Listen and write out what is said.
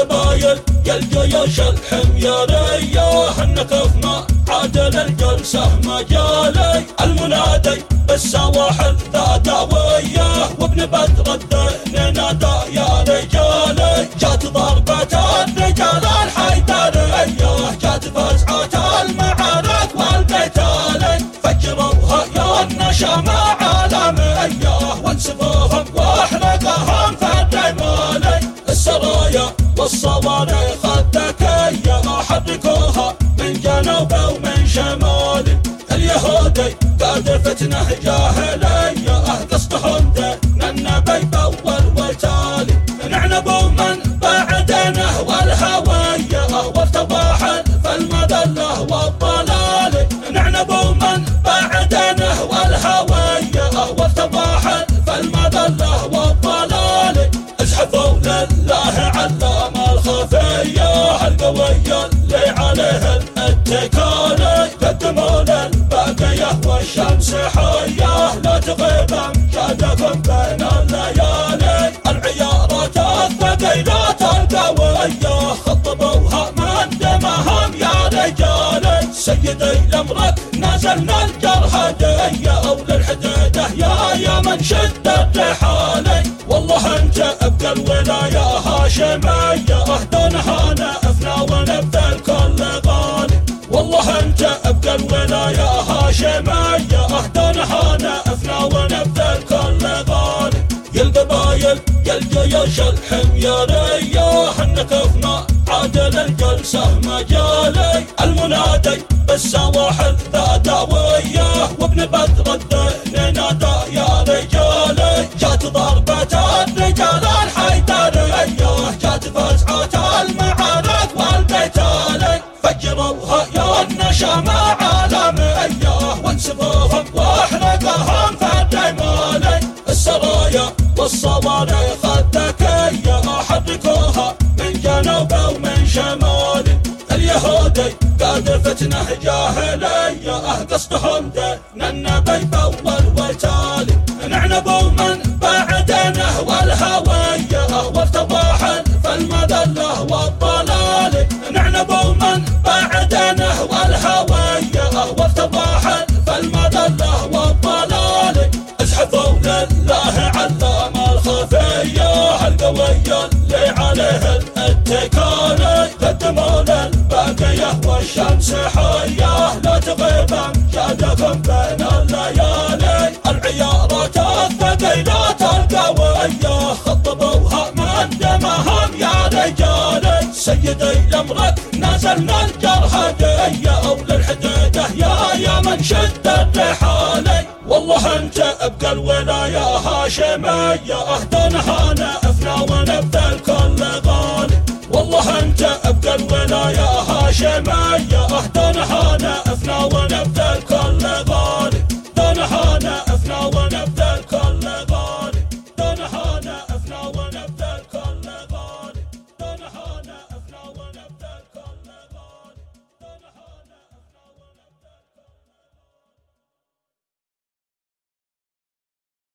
القبايل يا الجيوش الحميرية هنكفنا عادل الجلسة مجالي المنادي بالسواحل ذاتوية وابن بدر الدين نادى يا رجالي جات ضربة الرجال الحيدرية جات فزعة المعارك والقتال فجروها يا النشامة عالمية وانسفوهم واحرقهم في الرمال السرايا والصواريخ الذكية حركوها من جنوب ومن شمال اليهودي قاد فتنه جاهلية قصدهم دين النبي بأول وتالي نعنبوا من بعدنه والهوية وارتضى حلف المذلة والضلال نعنبوا من بعدنه والهوية وارتضى حلف المذلة والضلال ازحفوا لله علام الخفية القوية اللي عليه الاتكال قدموا للباقية والشمس حية لا تغيب امجادكم بين الليالي العيارات الثقيلات القوية خطبوها من دمهم يا رجالي سيدي لامرك نزلنا الجرهدية او للحديدة يا من شد الرحالي والله انت ابقى الولاية هاشمية دونها نفنا ونبذل كل غالي والله انت ابقى الولاية هاشمية دونها نفنا ونبذل كل غالي يا القبايل يا الجيوش الحميرية هنكفنا عادل الجلسة مجالي المنادي بالسواحل ذاتوية وابن بدر الدين نادى يا رجالي جات ضربة الرجال الحيدرية جات فزعة المعارك والقتال فجروها يا النشامة عالمية وانسفوهم واحرقهم في الرمال السرايا والصواريخ الذكية حركوها من جنوب ومن شمال اليهودي قاد فتنه جاهلية قصدهم دين النبي بأول وتالي نعنبوا من بعدنه والهوية وارتضى حلف المذلة والضلال نعنبوا من بعدنه والهوية وارتضى حلف المذلة والضلال ازحفوا لله علام الخفية القوية اللي عليه الاتكال قدموا للباقية والشمس حية لا تغيب امجادكم بين الليالي العيارات الثقيلات القوية خطبوها من دمهم يا رجالي سيدي لامرك نزلنا الجرهدية او للحديدة يا من شد الرحالي والله انت ابقى الولاية هاشمية دونها نفنا ونبذل كل غالي والله انت ابقى الولاية هاشمية دونها نفنا ونبذل كل غالي دونها نفنا ونبذل